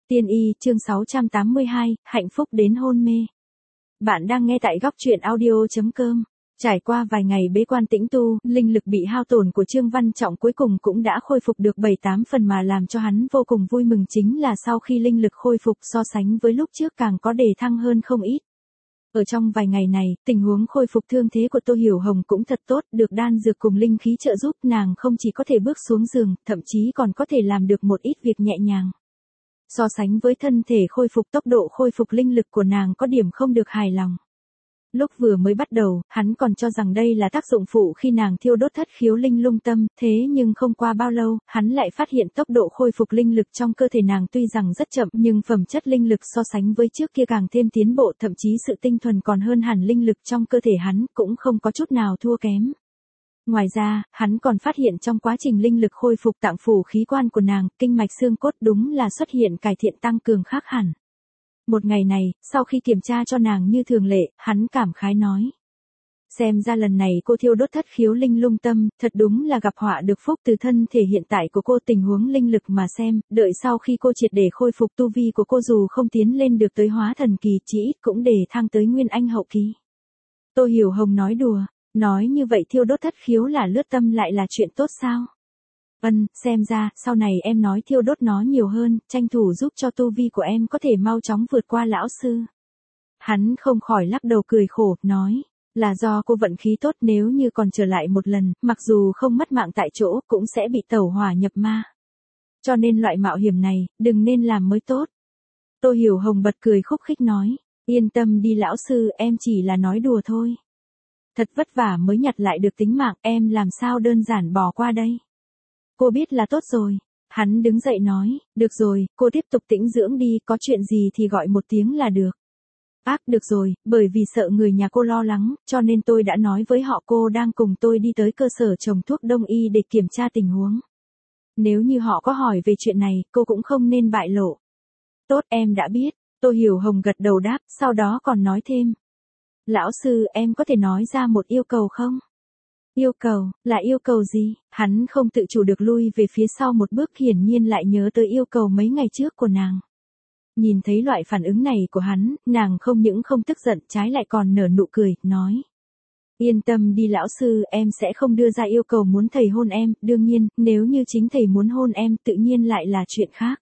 Tiên y, chương 682, hạnh phúc đến hôn mê. Bạn đang nghe tại góc truyện audio.com. Trải qua vài ngày bế quan tĩnh tu, linh lực bị hao tổn của Trương Văn Trọng cuối cùng cũng đã khôi phục được 7-8 phần, mà làm cho hắn vô cùng vui mừng chính là sau khi linh lực khôi phục so sánh với lúc trước càng có đề thăng hơn không ít. Ở trong vài ngày này, tình huống khôi phục thương thế của Tô Hiểu Hồng cũng thật tốt, được đan dược cùng linh khí trợ giúp, nàng không chỉ có thể bước xuống giường, thậm chí còn có thể làm được một ít việc nhẹ nhàng. So sánh với thân thể khôi phục, tốc độ khôi phục linh lực của nàng có điểm không được hài lòng. Lúc vừa mới bắt đầu, hắn còn cho rằng đây là tác dụng phụ khi nàng thiêu đốt thất khiếu linh lung tâm, thế nhưng không qua bao lâu, hắn lại phát hiện tốc độ khôi phục linh lực trong cơ thể nàng tuy rằng rất chậm, nhưng phẩm chất linh lực so sánh với trước kia càng thêm tiến bộ, thậm chí sự tinh thuần còn hơn hẳn linh lực trong cơ thể hắn, cũng không có chút nào thua kém. Ngoài ra, hắn còn phát hiện trong quá trình linh lực khôi phục tạng phủ khí quan của nàng, kinh mạch xương cốt đúng là xuất hiện cải thiện tăng cường khác hẳn. Một ngày này, sau khi kiểm tra cho nàng như thường lệ, hắn cảm khái nói. Xem ra lần này cô thiêu đốt thất khiếu linh lung tâm, thật đúng là gặp họa được phúc từ thân thể hiện tại của cô, tình huống linh lực mà xem, đợi sau khi cô triệt để khôi phục tu vi của cô dù không tiến lên được tới hóa thần kỳ, chỉ ít cũng để thăng tới nguyên anh hậu kỳ. Tô Hiểu Hồng nói đùa. Nói như vậy thiêu đốt thất khiếu là lướt tâm lại là chuyện tốt sao? Xem ra, sau này em nói thiêu đốt nó nhiều hơn, tranh thủ giúp cho tu vi của em có thể mau chóng vượt qua lão sư. Hắn không khỏi lắc đầu cười khổ, nói, là do cô vận khí tốt, nếu như còn trở lại một lần, mặc dù không mất mạng tại chỗ, cũng sẽ bị tẩu hỏa nhập ma. Cho nên loại mạo hiểm này, đừng nên làm mới tốt. Tô Hiểu Hồng bật cười khúc khích nói, yên tâm đi lão sư, em chỉ là nói đùa thôi. Thật vất vả mới nhặt lại được tính mạng, em làm sao đơn giản bỏ qua đây. Cô biết là tốt rồi. Hắn đứng dậy nói, được rồi, cô tiếp tục tĩnh dưỡng đi, có chuyện gì thì gọi một tiếng là được. Được rồi, bởi vì sợ người nhà cô lo lắng, cho nên tôi đã nói với họ cô đang cùng tôi đi tới cơ sở trồng thuốc đông y để kiểm tra tình huống. Nếu như họ có hỏi về chuyện này, cô cũng không nên bại lộ. Tốt, em đã biết. Tô Hiểu Hồng gật đầu đáp, sau đó còn nói thêm. Lão sư, em có thể nói ra một yêu cầu không? Yêu cầu, là yêu cầu gì? Hắn không tự chủ được lui về phía sau một bước, hiển nhiên lại nhớ tới yêu cầu mấy ngày trước của nàng. Nhìn thấy loại phản ứng này của hắn, nàng không những không tức giận, trái lại còn nở nụ cười, nói. Yên tâm đi lão sư, em sẽ không đưa ra yêu cầu muốn thầy hôn em, đương nhiên, nếu như chính thầy muốn hôn em, tự nhiên lại là chuyện khác.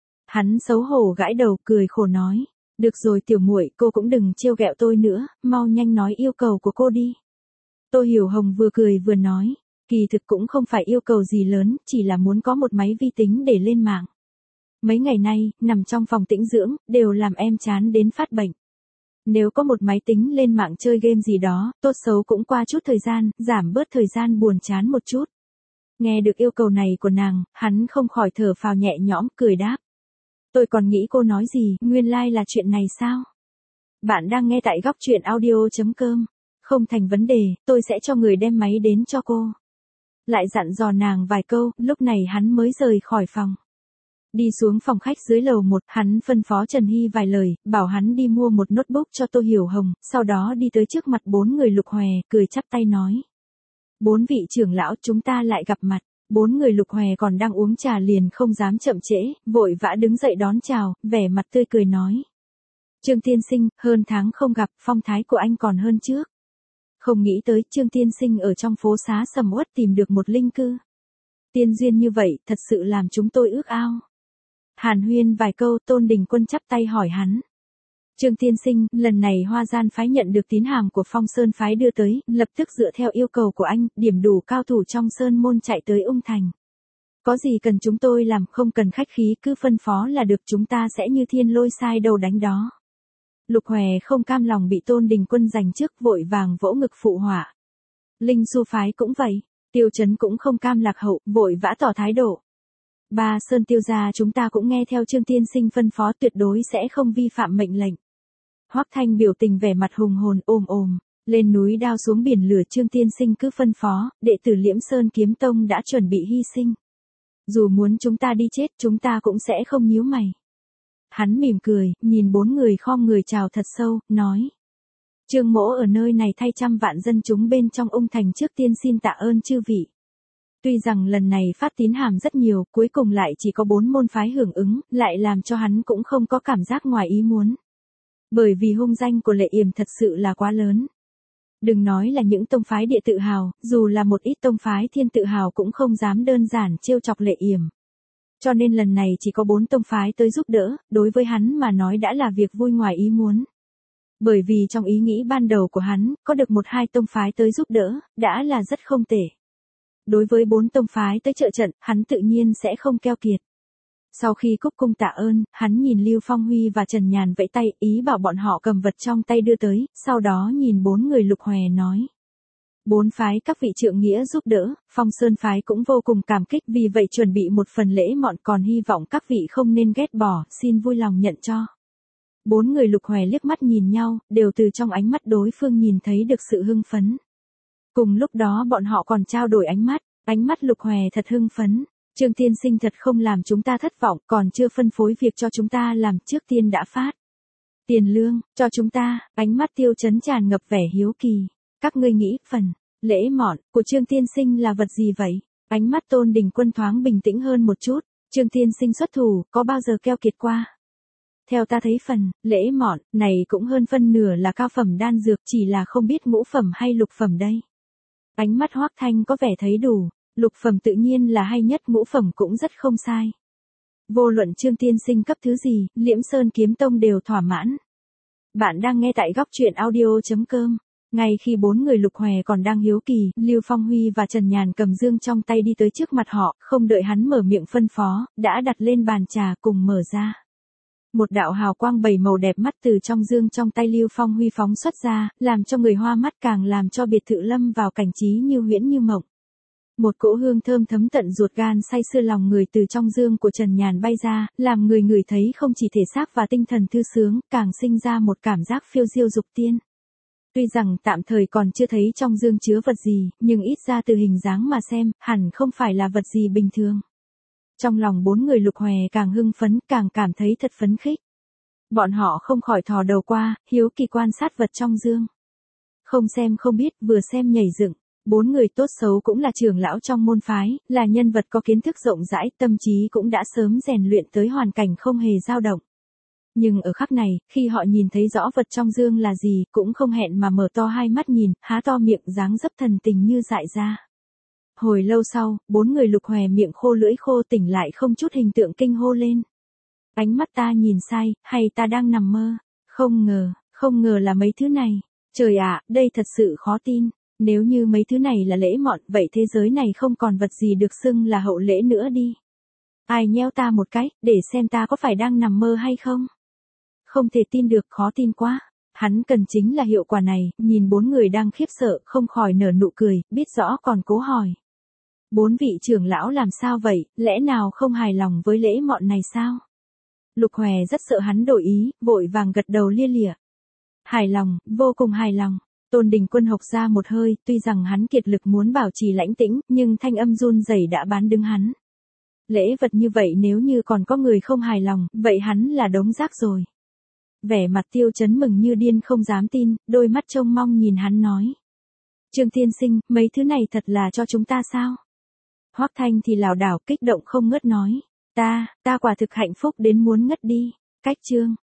Hắn xấu hổ gãi đầu, cười khổ nói. Được rồi tiểu muội, cô cũng đừng trêu ghẹo tôi nữa, mau nhanh nói yêu cầu của cô đi. Tô Hiểu Hồng vừa cười vừa nói, kỳ thực cũng không phải yêu cầu gì lớn, chỉ là muốn có một máy vi tính để lên mạng. Mấy ngày nay, nằm trong phòng tĩnh dưỡng, đều làm em chán đến phát bệnh. Nếu có một máy tính lên mạng chơi game gì đó, tốt xấu cũng qua chút thời gian, giảm bớt thời gian buồn chán một chút. Nghe được yêu cầu này của nàng, hắn không khỏi thở phào nhẹ nhõm, cười đáp. Tôi còn nghĩ cô nói gì, nguyên lai là chuyện này sao? Bạn đang nghe tại góc truyện audio.com. Không thành vấn đề, tôi sẽ cho người đem máy đến cho cô. Lại dặn dò nàng vài câu, lúc này hắn mới rời khỏi phòng. Đi xuống phòng khách dưới lầu 1, hắn phân phó Trần Hy vài lời, bảo hắn đi mua một notebook cho Tô Hiểu Hồng, sau đó đi tới trước mặt 4 người Lục Hòe, cười chắp tay nói. 4 vị trưởng lão, chúng ta lại gặp mặt. 4 người Lục Hòe còn đang uống trà liền không dám chậm trễ, vội vã đứng dậy đón chào, vẻ mặt tươi cười nói. Trương tiên sinh, hơn tháng không gặp, phong thái của anh còn hơn trước. Không nghĩ tới Trương tiên sinh ở trong phố xá sầm uất tìm được một linh cư. Tiên duyên như vậy, thật sự làm chúng tôi ước ao. Hàn huyên vài câu, Tôn Đình Quân chắp tay hỏi hắn. Trương tiên sinh, lần này Hoa Gian phái nhận được tín hàm của Phong Sơn phái đưa tới, lập tức dựa theo yêu cầu của anh, điểm đủ cao thủ trong Sơn môn chạy tới Ung Thành. Có gì cần chúng tôi làm, không cần khách khí, cứ phân phó là được, chúng ta sẽ như thiên lôi sai đầu đánh đó. Lục Hòe không cam lòng bị Tôn Đình Quân giành trước, vội vàng vỗ ngực phụ họa. Linh Xu phái cũng vậy, Tiêu Chấn cũng không cam lạc hậu, vội vã tỏ thái độ. Ba Sơn Tiêu gia chúng ta cũng nghe theo Trương tiên sinh phân phó, tuyệt đối sẽ không vi phạm mệnh lệnh. Hoắc Thanh biểu tình vẻ mặt hùng hồn, ồm, lên núi đao xuống biển lửa, Trương tiên sinh cứ phân phó, đệ tử Liễm Sơn Kiếm Tông đã chuẩn bị hy sinh. Dù muốn chúng ta đi chết, chúng ta cũng sẽ không nhíu mày. Hắn mỉm cười, nhìn 4 người khom người chào thật sâu, nói. Trương mỗ ở nơi này thay trăm vạn dân chúng bên trong Ung Thành trước tiên xin tạ ơn chư vị. Tuy rằng lần này phát tín hàm rất nhiều, cuối cùng lại chỉ có 4 môn phái hưởng ứng, lại làm cho hắn cũng không có cảm giác ngoài ý muốn. Bởi vì hung danh của Lệ Yểm thật sự là quá lớn. Đừng nói là những tông phái địa tự hào, dù là một ít tông phái thiên tự hào cũng không dám đơn giản trêu chọc Lệ Yểm. Cho nên lần này chỉ có 4 tông phái tới giúp đỡ, đối với hắn mà nói đã là việc vui ngoài ý muốn. Bởi vì trong ý nghĩ ban đầu của hắn, có được 1-2 tông phái tới giúp đỡ, đã là rất không tệ. Đối với 4 tông phái tới trợ trận, hắn tự nhiên sẽ không keo kiệt. Sau khi cúc cung tạ ơn, hắn nhìn Lưu Phong Huy và Trần Nhàn vẫy tay, ý bảo bọn họ cầm vật trong tay đưa tới, sau đó nhìn 4 người Lục Hòe nói. 4 phái các vị trượng nghĩa giúp đỡ, Phong Sơn phái cũng vô cùng cảm kích, vì vậy chuẩn bị một phần lễ mọn, còn hy vọng các vị không nên ghét bỏ, xin vui lòng nhận cho. 4 người Lục Hòe liếc mắt nhìn nhau, đều từ trong ánh mắt đối phương nhìn thấy được sự hưng phấn. Cùng lúc đó bọn họ còn trao đổi ánh mắt Lục Hòe thật hưng phấn. Trương tiên sinh thật không làm chúng ta thất vọng, còn chưa phân phối việc cho chúng ta làm, trước tiên đã phát tiền lương cho chúng ta. Ánh mắt Tiêu Chấn tràn ngập vẻ hiếu kỳ. Các ngươi nghĩ phần lễ mọn của Trương tiên sinh là vật gì vậy? Ánh mắt Tôn Đình Quân thoáng bình tĩnh hơn một chút. Trương tiên sinh xuất thủ, có bao giờ keo kiệt qua? Theo ta thấy phần lễ mọn này cũng hơn phân nửa là cao phẩm đan dược, chỉ là không biết ngũ phẩm hay lục phẩm đây. Ánh mắt Hoắc Thanh có vẻ thấy đủ. Lục phẩm tự nhiên là hay nhất, ngũ phẩm cũng rất không sai. Vô luận Trương tiên sinh cấp thứ gì, Liễm Sơn Kiếm Tông đều thỏa mãn. Bạn đang nghe tại góc truyện audio.com. Ngay khi 4 người Lục Hòe còn đang hiếu kỳ, Lưu Phong Huy và Trần Nhàn cầm dương trong tay đi tới trước mặt họ, không đợi hắn mở miệng phân phó, đã đặt lên bàn trà cùng mở ra. Một đạo hào quang 7 màu đẹp mắt từ trong dương trong tay Lưu Phong Huy phóng xuất ra, làm cho người hoa mắt, càng làm cho biệt thự lâm vào cảnh trí như huyễn như mộng. Một cỗ hương thơm thấm tận ruột gan say sưa lòng người từ trong dương của Trần Nhàn bay ra, làm người ngửi thấy không chỉ thể xác và tinh thần thư sướng, càng sinh ra một cảm giác phiêu diêu dục tiên. Tuy rằng tạm thời còn chưa thấy trong dương chứa vật gì, nhưng ít ra từ hình dáng mà xem, hẳn không phải là vật gì bình thường. Trong lòng 4 người Lục Hòe càng hưng phấn, càng cảm thấy thật phấn khích. Bọn họ không khỏi thò đầu qua, hiếu kỳ quan sát vật trong dương. Không xem không biết, vừa xem nhảy dựng. 4 người tốt xấu cũng là trưởng lão trong môn phái, là nhân vật có kiến thức rộng rãi, tâm trí cũng đã sớm rèn luyện tới hoàn cảnh không hề dao động. Nhưng ở khắc này, khi họ nhìn thấy rõ vật trong dương là gì, cũng không hẹn mà mở to hai mắt nhìn, há to miệng, dáng dấp thần tình như dại ra. Hồi lâu sau, 4 người Lục Hòe miệng khô lưỡi khô, tỉnh lại không chút hình tượng, kinh hô lên. Ánh mắt ta nhìn sai, hay ta đang nằm mơ? Không ngờ là mấy thứ này. Trời ạ, đây thật sự khó tin. Nếu như mấy thứ này là lễ mọn, vậy thế giới này không còn vật gì được xưng là hậu lễ nữa đi. Ai nheo ta một cái, để xem ta có phải đang nằm mơ hay không? Không thể tin được, khó tin quá. Hắn cần chính là hiệu quả này, nhìn 4 người đang khiếp sợ, không khỏi nở nụ cười, biết rõ còn cố hỏi. 4 vị trưởng lão làm sao vậy, lẽ nào không hài lòng với lễ mọn này sao? Lục Hòe rất sợ hắn đổi ý, vội vàng gật đầu lia lịa. Hài lòng, vô cùng hài lòng. Tôn Đình Quân hộc ra một hơi, tuy rằng hắn kiệt lực muốn bảo trì lãnh tĩnh, nhưng thanh âm run rẩy đã bán đứng hắn. Lễ vật như vậy nếu như còn có người không hài lòng, vậy hắn là đống rác rồi. Vẻ mặt Tiêu Chấn mừng như điên không dám tin, đôi mắt trông mong nhìn hắn nói. Trương tiên sinh, mấy thứ này thật là cho chúng ta sao? Hoắc Thanh thì lảo đảo kích động không ngớt nói. Ta quả thực hạnh phúc đến muốn ngất đi. Cách chương